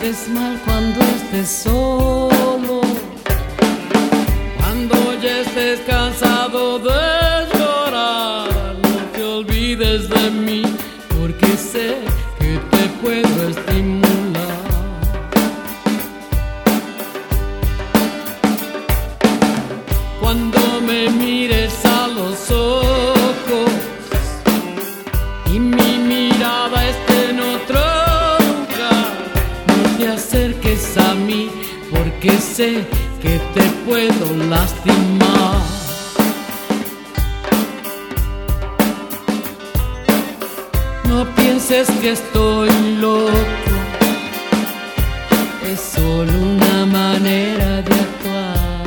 sientes mal cuando estés solo, cuando ya estés cansado de llorar. No te olvides de mí, porque sé que te puedo estimular. Cuando me mires a los ojos y mi mirada esté en otro lugar, no te acerques a mí, porque sé que te puedo lastimar. No pienses que estoy loco, es solo una manera de actuar.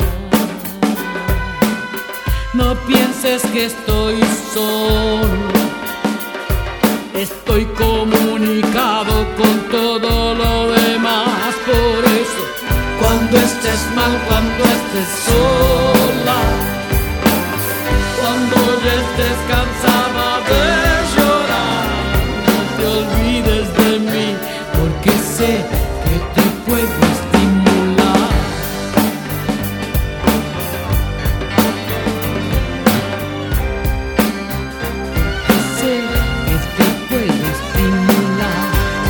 No pienses que estoy solo, estoy comunicado con todo lo demás. Por eso, cuando estés mal, cuando estés sola, cuando ya estés cansada de llorar, no te olvides de mí, porque sé que te puedo estimular. Porque sé que te puedo estimular.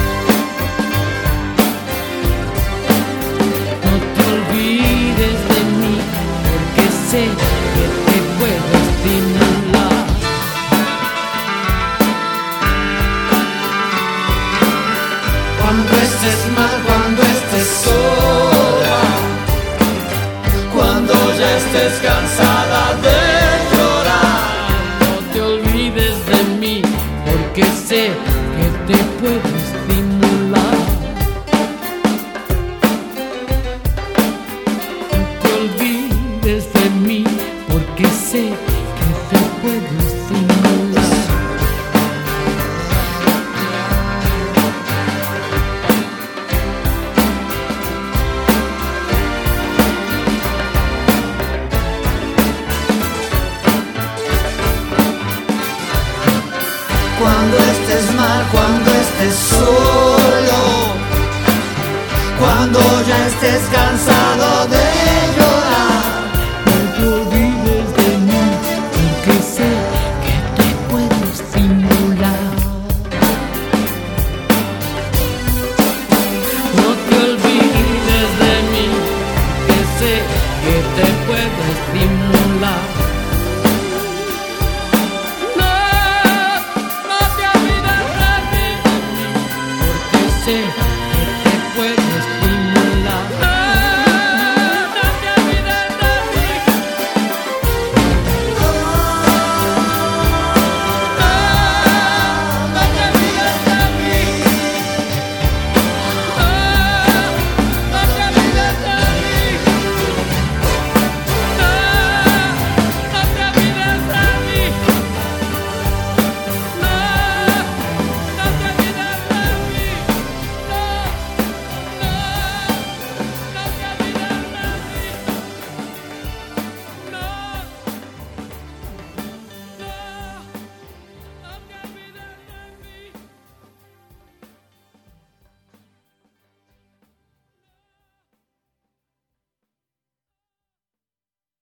No te olvides de mí, porque sé que te puedo estimular. Cuando estés mal, cuando estés sola, cuando ya estés cansada de llorar, no te olvides de mí, porque sé que te puedo estimular. No te olvides de mí, porque sé que te puedo estimular.